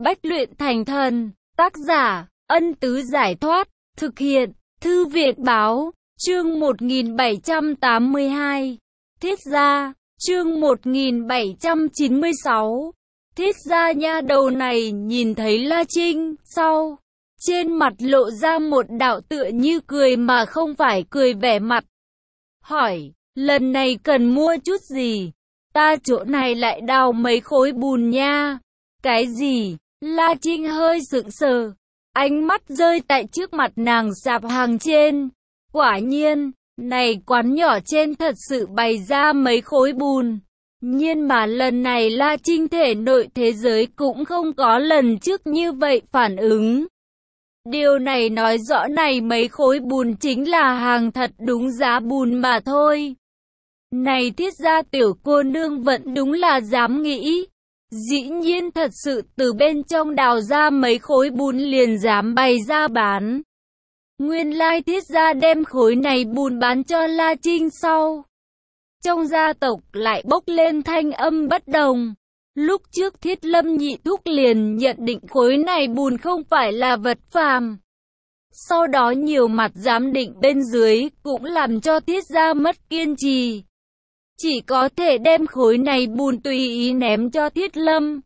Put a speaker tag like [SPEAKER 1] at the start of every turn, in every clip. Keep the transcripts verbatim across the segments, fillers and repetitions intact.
[SPEAKER 1] Bách luyện thành thần. Tác giả, Ân Tứ Giải Thoát. Thực hiện, Thư viện Báo. Chương một nghìn bảy trăm tám mươi hai. Thiết gia. Chương một nghìn bảy trăm chín mươi sáu. Thiết gia nha đầu này nhìn thấy La Trinh, sau trên mặt lộ ra một đạo tựa như cười mà không phải cười vẻ mặt. Hỏi, lần này cần mua chút gì? Ta chỗ này lại đào mấy khối bùn nha. Cái gì? La Trinh hơi sững sờ, ánh mắt rơi tại trước mặt nàng sạp hàng trên. Quả nhiên, này quán nhỏ trên thật sự bày ra mấy khối bùn. Nhưng mà lần này La Trinh thể nội thế giới cũng không có lần trước như vậy phản ứng. Điều này nói rõ này mấy khối bùn chính là hàng thật đúng giá bùn mà thôi. Này Thiết gia tiểu cô nương vẫn đúng là dám nghĩ. Dĩ nhiên thật sự từ bên trong đào ra mấy khối bùn liền dám bày ra bán. Nguyên lai Thiết gia đem khối này bùn bán cho La Trinh sau. Trong gia tộc lại bốc lên thanh âm bất đồng. Lúc trước Thiết Lâm nhị thúc liền nhận định khối này bùn không phải là vật phàm. Sau đó nhiều mặt giám định bên dưới cũng làm cho Thiết gia mất kiên trì. Chỉ có thể đem khối này bùn tùy ý ném cho Thiết Lâm.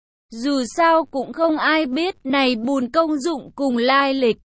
[SPEAKER 1] Dù sao cũng không ai biết này bùn công dụng cùng lai lịch.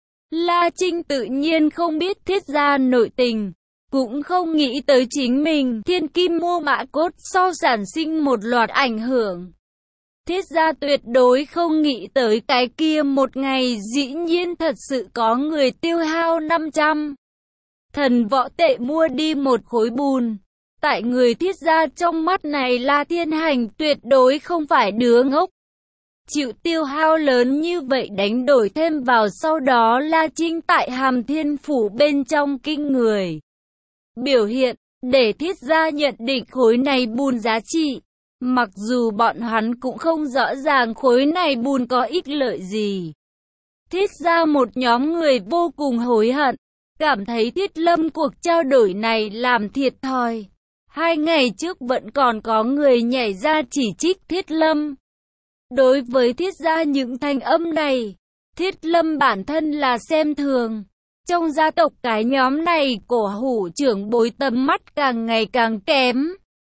[SPEAKER 1] La Trinh tự nhiên không biết Thiết gia nội tình, cũng không nghĩ tới chính mình thiên kim mô mã cốt sau sản sinh một loạt ảnh hưởng. Thiết gia tuyệt đối không nghĩ tới cái kia một ngày dĩ nhiên thật sự có người tiêu hao năm trăm thần võ tệ mua đi một khối bùn. Tại người Thiết gia trong mắt này La Thiên Hành tuyệt đối không phải đứa ngốc. Chịu tiêu hao lớn như vậy đánh đổi thêm vào sau đó La Trinh tại Hàm Thiên Phủ bên trong kinh người. Biểu hiện, để Thiết gia nhận định khối này bùn giá trị. Mặc dù bọn hắn cũng không rõ ràng khối này bùn có ích lợi gì. Thiết gia một nhóm người vô cùng hối hận, cảm thấy Thiết Lâm cuộc trao đổi này làm thiệt thòi. Hai ngày trước vẫn còn có người nhảy ra chỉ trích Thiết Lâm. Đối với Thiết gia những thanh âm này, Thiết Lâm bản thân là xem thường. Trong gia tộc cái nhóm này cổ hủ trưởng bối tầm mắt càng ngày càng kém.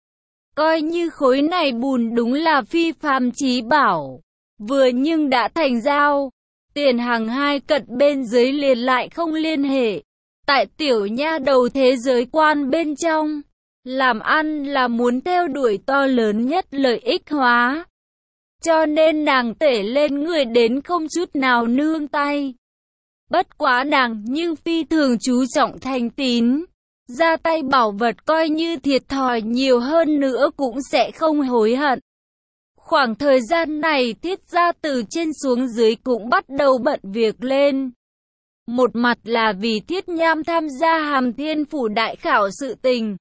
[SPEAKER 1] Coi như khối này bùn đúng là phi phàm chí bảo. Vừa nhưng đã thành giao. Tiền hàng hai cận bên dưới liền lại không liên hệ. Tại tiểu nha đầu thế giới quan bên trong. Làm ăn là muốn theo đuổi to lớn nhất lợi ích hóa. Cho nên nàng tể lên người đến không chút nào nương tay. Bất quá nàng nhưng phi thường chú trọng thành tín. Ra tay bảo vật coi như thiệt thòi nhiều hơn nữa cũng sẽ không hối hận. Khoảng thời gian này Thiết gia từ trên xuống dưới cũng bắt đầu bận việc lên. Một mặt là vì Thiết Nham tham gia Hàm Thiên Phủ đại khảo sự tình.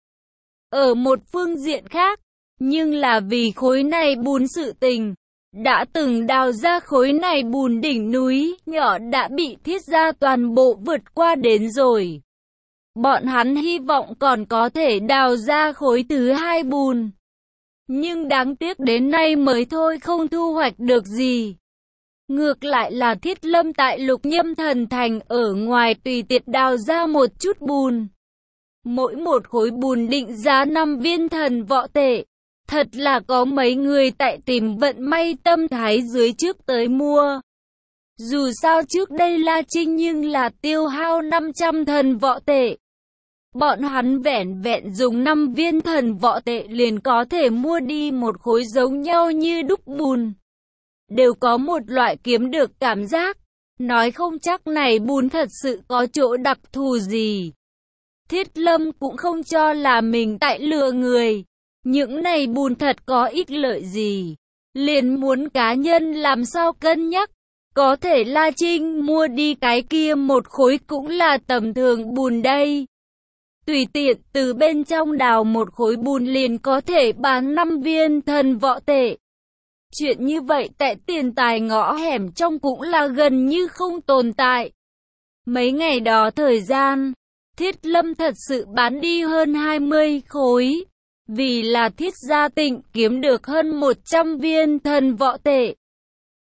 [SPEAKER 1] Ở một phương diện khác, nhưng là vì khối này bùn sự tình. Đã từng đào ra khối này bùn đỉnh núi nhỏ đã bị Thiết gia toàn bộ vượt qua đến rồi. Bọn hắn hy vọng còn có thể đào ra khối thứ hai bùn. Nhưng đáng tiếc đến nay mới thôi không thu hoạch được gì. Ngược lại là Thiết Lâm tại Lục Nhâm Thần Thành ở ngoài tùy tiện đào ra một chút bùn. Mỗi một khối bùn định giá năm viên thần võ tệ. Thật là có mấy người tại tìm vận may tâm thái dưới trước tới mua. Dù sao trước đây La Trinh nhưng là tiêu hao năm trăm thần võ tệ. Bọn hắn vẻn vẹn dùng năm viên thần võ tệ liền có thể mua đi một khối giống nhau như đúc bùn. Đều có một loại kiếm được cảm giác. Nói không chắc này bùn thật sự có chỗ đặc thù gì. Thiết Lâm cũng không cho là mình tại lừa người. Những này bùn thật có ích lợi gì. Liền muốn cá nhân làm sao cân nhắc. Có thể La Trinh mua đi cái kia một khối cũng là tầm thường bùn đây. Tùy tiện từ bên trong đào một khối bùn liền có thể bán năm viên thần võ tệ. Chuyện như vậy tại tiền tài ngõ hẻm trong cũng là gần như không tồn tại. Mấy ngày đó thời gian, Thiết Lâm thật sự bán đi hơn hai mươi khối. Vì là Thiết gia Tịnh kiếm được hơn một trăm viên thần võ tệ.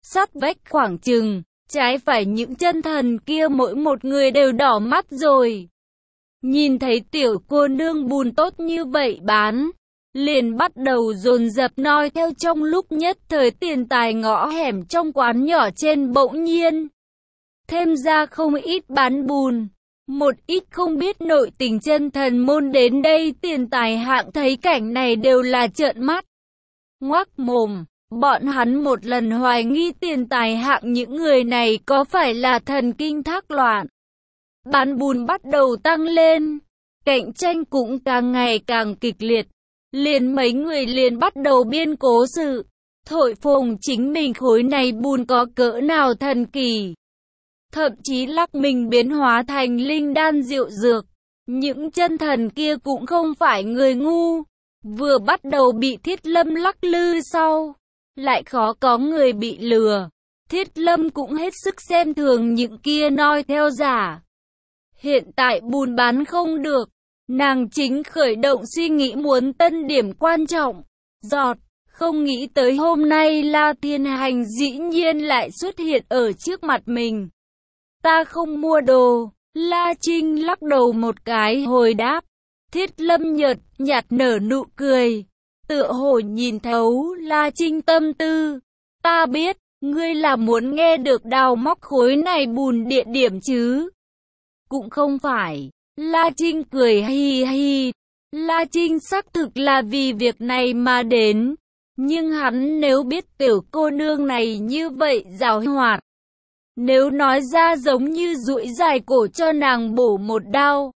[SPEAKER 1] sát vách khoảng chừng, trái phải những chân thần kia mỗi một người đều đỏ mắt rồi. Nhìn thấy tiểu cô nương bùn tốt như vậy bán, liền bắt đầu dồn dập noi theo. Trong lúc nhất thời tiền tài ngõ hẻm trong quán nhỏ trên bỗng nhiên thêm ra không ít bán bùn. Một ít không biết nội tình chân thần môn đến đây tiền tài hạng thấy cảnh này đều là trợn mắt ngoác mồm. Bọn hắn một lần hoài nghi tiền tài hạng những người này có phải là thần kinh thác loạn. Bán bùn bắt đầu tăng lên, cạnh tranh cũng càng ngày càng kịch liệt. Liền mấy người liền bắt đầu biên cố sự, thổi phồng chính mình khối này bùn có cỡ nào thần kỳ. Thậm chí lắc mình biến hóa thành linh đan diệu dược. Những chân thần kia cũng không phải người ngu, vừa bắt đầu bị Thiết Lâm lắc lư sau, lại khó có người bị lừa. Thiết Lâm cũng hết sức xem thường những kia noi theo giả. Hiện tại bùn bán không được, nàng chính khởi động suy nghĩ muốn tân điểm quan trọng. Giọt, không nghĩ tới hôm nay La Thiên Hành dĩ nhiên lại xuất hiện ở trước mặt mình. Ta không mua đồ. La Trinh lắc đầu một cái hồi đáp. Thiết Lâm nhợt nhạt nở nụ cười, tựa hồ nhìn thấu La Trinh tâm tư. Ta biết, ngươi là muốn nghe được đào móc khối này bùn địa điểm chứ? Cũng không phải. La Trinh cười hi hi. La Trinh xác thực là vì việc này mà đến. Nhưng hắn nếu biết tiểu cô nương này như vậy giàu hoạt, nếu nói ra giống như duỗi dài cổ cho nàng bổ một đao.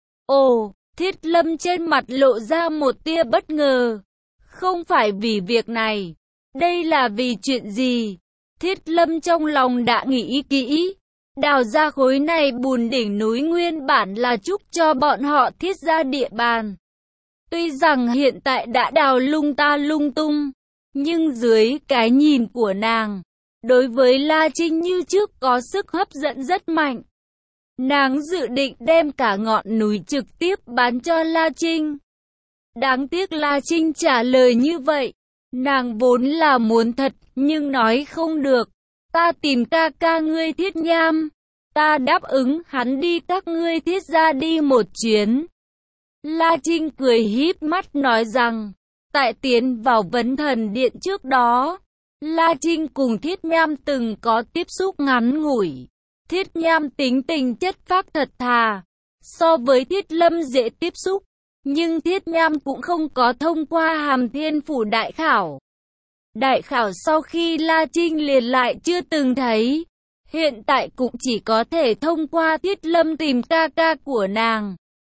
[SPEAKER 1] Ồ, Thiết Lâm trên mặt lộ ra một tia bất ngờ. Không phải vì việc này. Đây là vì chuyện gì? Thiết Lâm trong lòng đã nghĩ kỹ. Đào ra khối này bùn đỉnh núi nguyên bản là chúc cho bọn họ Thiết ra địa bàn. Tuy rằng hiện tại đã đào lung ta lung tung, nhưng dưới cái nhìn của nàng, đối với La Trinh như trước có sức hấp dẫn rất mạnh. Nàng dự định đem cả ngọn núi trực tiếp bán cho La Trinh. Đáng tiếc La Trinh trả lời như vậy. Nàng vốn là muốn thật, nhưng nói không được. Ta tìm ca ca ngươi Thiết Nham. Ta đáp ứng hắn đi các ngươi Thiết ra đi một chuyến. La Trinh cười híp mắt nói rằng, tại tiến vào vấn thần điện trước đó, La Trinh cùng Thiết Nham từng có tiếp xúc ngắn ngủi. Thiết Nham tính tình chất phác thật thà, so với Thiết Lâm dễ tiếp xúc, nhưng Thiết Nham cũng không có thông qua Hàm Thiên Phủ đại khảo. Đại khảo sau khi La Trinh liền lại chưa từng thấy, hiện tại cũng chỉ có thể thông qua Thiết Lâm tìm ca ca của nàng.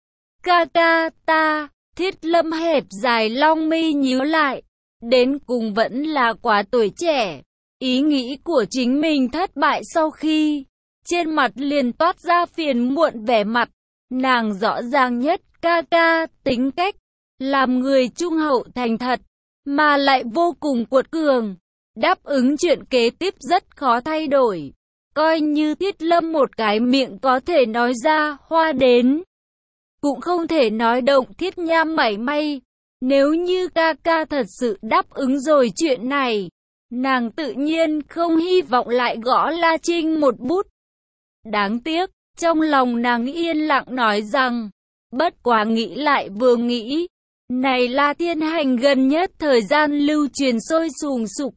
[SPEAKER 1] Ca ca ta, Thiết Lâm hẹp dài long mi nhíu lại, đến cùng vẫn là quá tuổi trẻ. Ý nghĩ của chính mình thất bại sau khi, trên mặt liền toát ra phiền muộn vẻ mặt. Nàng rõ ràng nhất ca ca, tính cách, làm người trung hậu thành thật, mà lại vô cùng cuột cường. Đáp ứng chuyện kế tiếp rất khó thay đổi. Coi như Thiết Lâm một cái miệng có thể nói ra hoa đến, cũng không thể nói động Thiết Nham mảy may. Nếu như ca ca thật sự đáp ứng rồi chuyện này, nàng tự nhiên không hy vọng lại gõ La Trinh một bút. Đáng tiếc, trong lòng nàng yên lặng nói rằng, bất quá nghĩ lại vừa nghĩ, này La Thiên Hành gần nhất thời gian lưu truyền sôi sùng sục.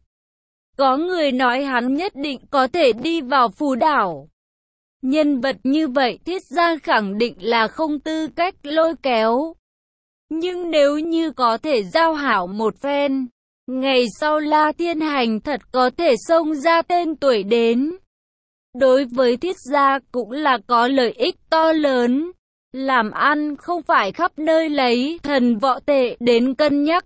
[SPEAKER 1] Có người nói hắn nhất định có thể đi vào phù đảo. Nhân vật như vậy Thiết ra khẳng định là không tư cách lôi kéo. Nhưng nếu như có thể giao hảo một phen, ngày sau La Thiên Hành thật có thể xông ra tên tuổi đến. Đối với Thiết gia cũng là có lợi ích to lớn. Làm ăn không phải khắp nơi lấy thần võ tệ đến cân nhắc.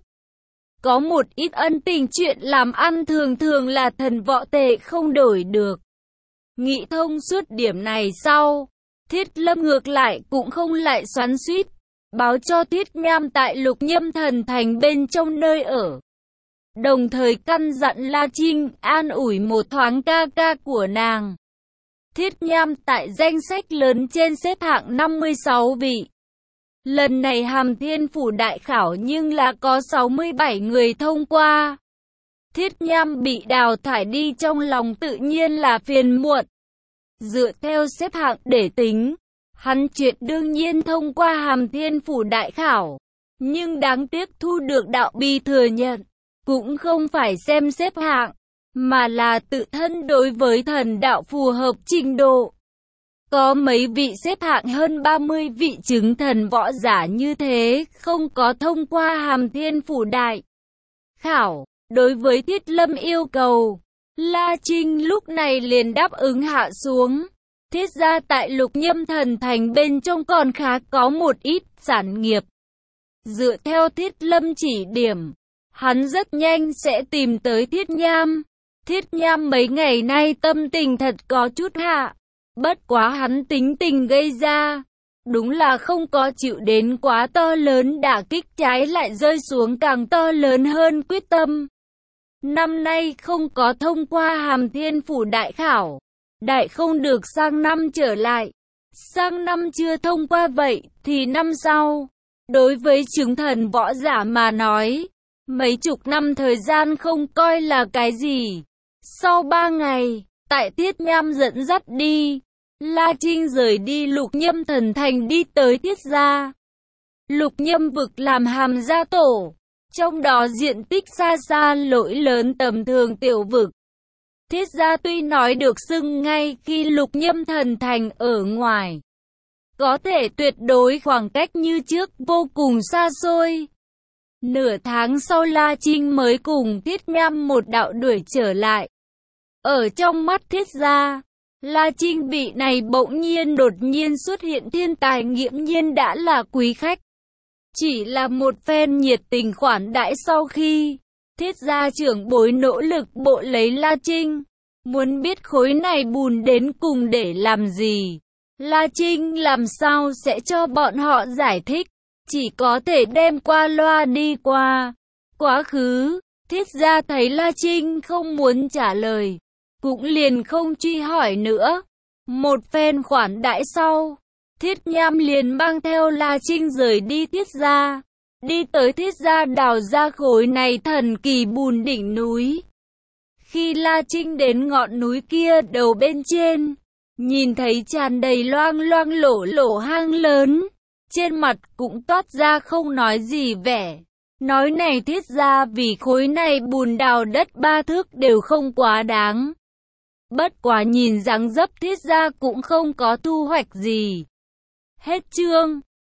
[SPEAKER 1] Có một ít ân tình chuyện làm ăn thường thường là thần võ tệ không đổi được. Nghĩ thông suốt điểm này sau, Thiết Lâm ngược lại cũng không lại xoắn xuýt, báo cho Thiết Nham tại Lục Nhâm Thần Thành bên trong nơi ở. Đồng thời căn dặn La Trinh an ủi một thoáng ca ca của nàng. Thiết Nham tại danh sách lớn trên xếp hạng năm mươi sáu vị. Lần này Hàm Thiên Phủ đại khảo nhưng là có sáu mươi bảy người thông qua. Thiết Nham bị đào thải đi trong lòng tự nhiên là phiền muộn. Dựa theo xếp hạng để tính, hắn chuyện đương nhiên thông qua Hàm Thiên Phủ đại khảo. Nhưng đáng tiếc thu được đạo bi thừa nhận, cũng không phải xem xếp hạng, mà là tự thân đối với thần đạo phù hợp trình độ. Có mấy vị xếp hạng hơn ba mươi vị chứng thần võ giả như thế, không có thông qua Hàm Thiên Phủ đại khảo. Đối với Thiết Lâm yêu cầu, La Trinh lúc này liền đáp ứng hạ xuống. Thiết ra tại Lục Nhâm Thần Thành bên trong còn khá có một ít sản nghiệp. Dựa theo Thiết Lâm chỉ điểm, hắn rất nhanh sẽ tìm tới Thiết Nham. Thiết Nham mấy ngày nay tâm tình thật có chút hạ. Bất quá hắn tính tình gây ra, đúng là không có chịu đến quá to lớn đả kích, trái lại rơi xuống càng to lớn hơn quyết tâm. Năm nay không có thông qua Hàm Thiên Phủ đại khảo, đại không được sang năm trở lại. Sang năm chưa thông qua vậy thì năm sau. Đối với chứng thần võ giả mà nói, mấy chục năm thời gian không coi là cái gì. Sau ba ngày, tại Thiết Nham dẫn dắt đi, La Trinh rời đi Lục Nhâm Thần Thành đi tới Thiết gia. Lục Nhâm vực làm Hàm gia tổ, trong đó diện tích xa xa lỗi lớn tầm thường tiểu vực. Thiết gia tuy nói được xưng ngay khi Lục Nhâm Thần Thành ở ngoài, có thể tuyệt đối khoảng cách như trước vô cùng xa xôi. Nửa tháng sau La Trinh mới cùng Thiết Nham một đạo đuổi trở lại. Ở trong mắt Thiết gia, La Trinh vị này bỗng nhiên đột nhiên xuất hiện thiên tài nghiễm nhiên đã là quý khách. Chỉ là một phen nhiệt tình khoản đãi sau khi Thiết gia trưởng bối nỗ lực bộ lấy La Trinh. Muốn biết khối này bùn đến cùng để làm gì, La Trinh làm sao sẽ cho bọn họ giải thích, chỉ có thể đem qua loa đi qua. Quá khứ, Thiết gia thấy La Trinh không muốn trả lời, cũng liền không truy hỏi nữa. Một phen khoản đãi sau, Thiết Nham liền mang theo La Trinh rời đi Thiết gia, đi tới Thiết gia đào ra khối này thần kỳ bùn đỉnh núi. Khi La Trinh đến ngọn núi kia đầu bên trên, nhìn thấy tràn đầy loang loang lổ lổ hang lớn, trên mặt cũng toát ra không nói gì vẻ. Nói này Thiết gia vì khối này bùn đào đất ba thước đều không quá đáng. Bất quá nhìn dáng dấp Thiết gia cũng không có thu hoạch gì. Hết chương.